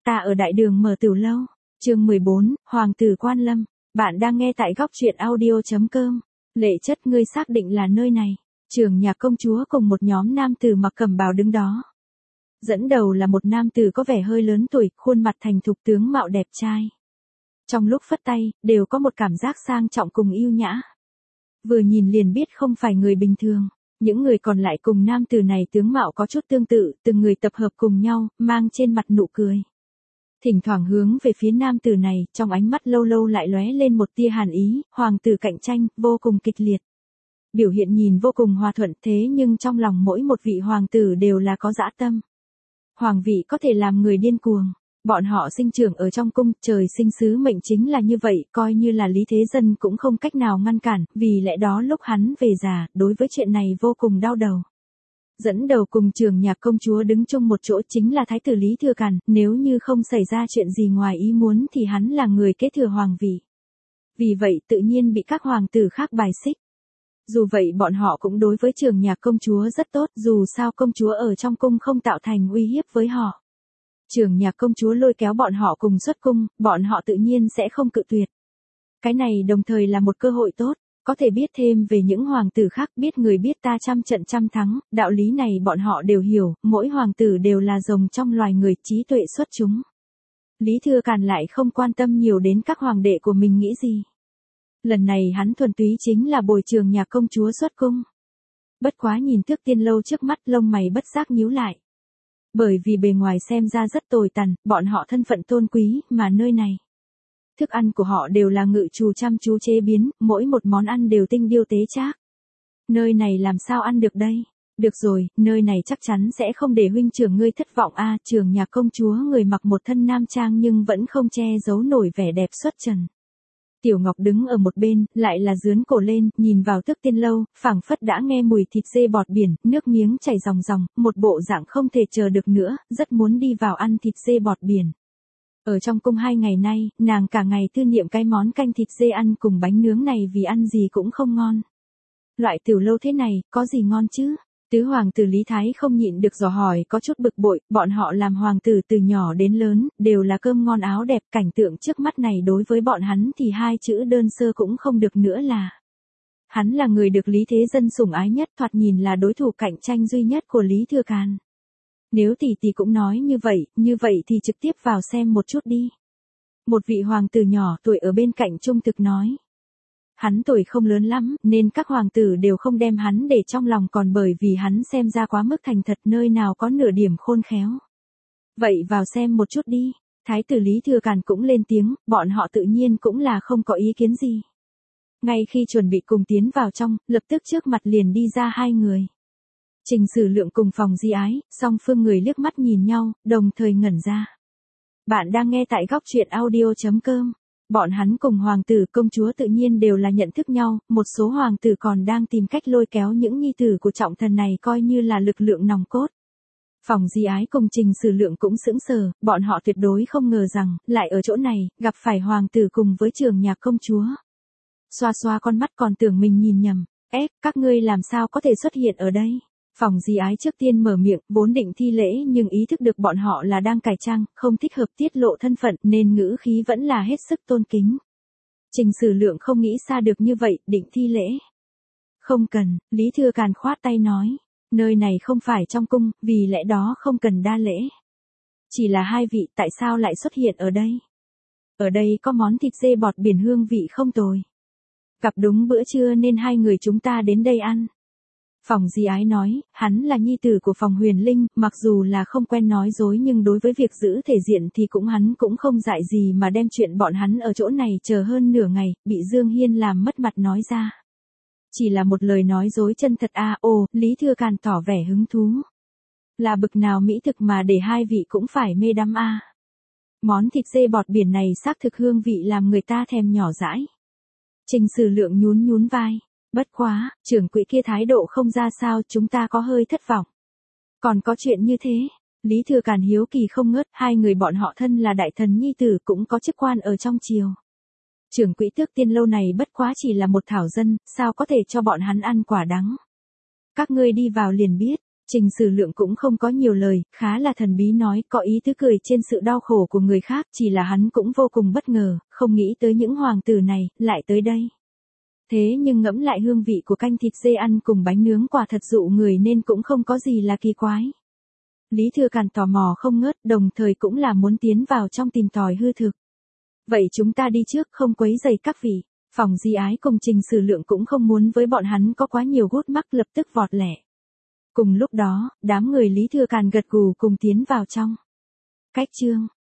Ta ở đại đường mở tiểu lâu. Chương 14, Hoàng tử Quan Lâm. Bạn đang nghe tại góc truyện audio.com. Lệ chất, ngươi xác định là nơi này. Trường nhạc công chúa cùng một nhóm nam tử mặc cẩm bào đứng đó. Dẫn đầu là một nam tử có vẻ hơi lớn tuổi, khuôn mặt thành thục, tướng mạo đẹp trai. Trong lúc phất tay, đều có một cảm giác sang trọng cùng yêu nhã. Vừa nhìn liền biết không phải người bình thường. Những người còn lại cùng nam tử này tướng mạo có chút tương tự, từng người tập hợp cùng nhau, mang trên mặt nụ cười. Thỉnh thoảng hướng về phía nam tử này, trong ánh mắt lâu lâu lại lóe lên một tia hàn ý, hoàng tử cạnh tranh, vô cùng kịch liệt. Biểu hiện nhìn vô cùng hòa thuận, thế nhưng trong lòng mỗi một vị hoàng tử đều là có dã tâm. Hoàng vị có thể làm người điên cuồng. Bọn họ sinh trưởng ở trong cung, trời sinh sứ mệnh chính là như vậy, coi như là Lý Thế Dân cũng không cách nào ngăn cản, vì lẽ đó lúc hắn về già, đối với chuyện này vô cùng đau đầu. Dẫn đầu cùng Trường nhạc công chúa đứng chung một chỗ chính là Thái tử Lý Thừa Càn, nếu như không xảy ra chuyện gì ngoài ý muốn thì hắn là người kế thừa hoàng vị. Vì vậy tự nhiên bị các hoàng tử khác bài xích. Dù vậy bọn họ cũng đối với Trường nhạc công chúa rất tốt, dù sao công chúa ở trong cung không tạo thành uy hiếp với họ. Trường nhạc công chúa lôi kéo bọn họ cùng xuất cung, bọn họ tự nhiên sẽ không cự tuyệt. Cái này đồng thời là một cơ hội tốt, có thể biết thêm về những hoàng tử khác, biết người biết ta trăm trận trăm thắng, đạo lý này bọn họ đều hiểu, mỗi hoàng tử đều là rồng trong loài người, trí tuệ xuất chúng. Lý Thừa Càn lại không quan tâm nhiều đến các hoàng đệ của mình nghĩ gì. Lần này hắn thuần túy chính là bồi Trường nhạc công chúa xuất cung. Bất quá nhìn Tước Tiên Lâu trước mắt, lông mày bất giác nhíu lại. Bởi vì bề ngoài xem ra rất tồi tàn, bọn họ thân phận tôn quý, mà nơi này. Thức ăn của họ đều là ngự trù chăm chú chế biến, mỗi một món ăn đều tinh điêu tế trác. Nơi này làm sao ăn được đây? Được rồi, nơi này chắc chắn sẽ không để huynh trưởng ngươi thất vọng a. Trường nhạc công chúa người mặc một thân nam trang nhưng vẫn không che giấu nổi vẻ đẹp xuất trần. Tiểu Ngọc đứng ở một bên, lại là dướn cổ lên, nhìn vào Tước Tiên Lâu, phảng phất đã nghe mùi thịt dê bọt biển, nước miếng chảy ròng ròng, một bộ dạng không thể chờ được nữa, rất muốn đi vào ăn thịt dê bọt biển. Ở trong cung 2 ngày nay, nàng cả ngày tư niệm cái món canh thịt dê ăn cùng bánh nướng này vì ăn gì cũng không ngon. Loại tiểu lâu thế này, có gì ngon chứ? Tứ hoàng tử Lý Thái không nhịn được dò hỏi, có chút bực bội, bọn họ làm hoàng tử từ nhỏ đến lớn, đều là cơm ngon áo đẹp, cảnh tượng trước mắt này đối với bọn hắn thì 2 chữ đơn sơ cũng không được nữa là. Hắn là người được Lý Thế Dân sủng ái nhất, thoạt nhìn là đối thủ cạnh tranh duy nhất của Lý Thừa Càn. Nếu tỷ tỷ cũng nói như vậy thì trực tiếp vào xem một chút đi. Một vị hoàng tử nhỏ tuổi ở bên cạnh trung thực nói. Hắn tuổi không lớn lắm, nên các hoàng tử đều không đem hắn để trong lòng, còn bởi vì hắn xem ra quá mức thành thật, nơi nào có nửa điểm khôn khéo. Vậy vào xem một chút đi. Thái tử Lý Thừa Càn cũng lên tiếng, bọn họ tự nhiên cũng là không có ý kiến gì. Ngay khi chuẩn bị cùng tiến vào trong, lập tức trước mặt liền đi ra 2 người. Trình Sử Lượng cùng Phòng Di Ái, song phương người liếc mắt nhìn nhau, đồng thời ngẩn ra. Bạn đang nghe tại góc truyện audio.com. Bọn hắn cùng hoàng tử công chúa tự nhiên đều là nhận thức nhau, một số hoàng tử còn đang tìm cách lôi kéo những nhi tử của trọng thần này coi như là lực lượng nòng cốt. Phòng Di Ái cùng Trình Sử Lượng cũng sững sờ, bọn họ tuyệt đối không ngờ rằng, lại ở chỗ này, gặp phải hoàng tử cùng với Trường nhạc công chúa. Xoa xoa con mắt còn tưởng mình nhìn nhầm, các ngươi làm sao có thể xuất hiện ở đây? Phòng Di Ái trước tiên mở miệng, vốn định thi lễ nhưng ý thức được bọn họ là đang cải trang, không thích hợp tiết lộ thân phận nên ngữ khí vẫn là hết sức tôn kính. Trình Sử Lượng không nghĩ xa được như vậy, định thi lễ. Không cần, Lý Thừa Càn khoát tay nói. Nơi này không phải trong cung, vì lẽ đó không cần đa lễ. Chỉ là 2 vị, tại sao lại xuất hiện ở đây? Ở đây có món thịt dê bọt biển hương vị không tồi. Gặp đúng bữa trưa nên 2 người chúng ta đến đây ăn. Phòng Di Ái nói, hắn là nhi tử của Phòng Huyền Linh, mặc dù là không quen nói dối nhưng đối với việc giữ thể diện thì hắn cũng không dại gì mà đem chuyện bọn hắn ở chỗ này chờ hơn nửa ngày, bị Dương Hiên làm mất mặt nói ra. Chỉ là một lời nói dối chân thật Lý Thừa Càn tỏ vẻ hứng thú. Là bực nào mỹ thực mà để 2 vị cũng phải mê đắm Món thịt dê bọt biển này xác thực hương vị làm người ta thèm nhỏ dãi. Trình Sử Lượng nhún vai. Bất quá, trưởng quỹ kia thái độ không ra sao, chúng ta có hơi thất vọng. Còn có chuyện như thế, Lý Thừa Càn hiếu kỳ không ngớt, 2 người bọn họ thân là đại thần nhi tử cũng có chức quan ở trong triều. Trưởng quỹ Tước Tiên Lâu này bất quá chỉ là một thảo dân, sao có thể cho bọn hắn ăn quả đắng. Các ngươi đi vào liền biết, Trình Sử Lượng cũng không có nhiều lời, khá là thần bí nói, có ý tứ cười trên sự đau khổ của người khác, chỉ là hắn cũng vô cùng bất ngờ, không nghĩ tới những hoàng tử này, lại tới đây. Thế nhưng ngẫm lại hương vị của canh thịt dê ăn cùng bánh nướng quả thật dụ người nên cũng không có gì là kỳ quái. Lý Thừa Càn tò mò không ngớt, đồng thời cũng là muốn tiến vào trong tìm tòi hư thực. Vậy chúng ta đi trước, không quấy rầy các vị. Phòng Di Ái cùng Trình Sử Lượng cũng không muốn với bọn hắn có quá nhiều gút mắc, lập tức vọt lẹ. Cùng lúc đó, đám người Lý Thừa Càn gật gù cùng tiến vào trong. Cách chương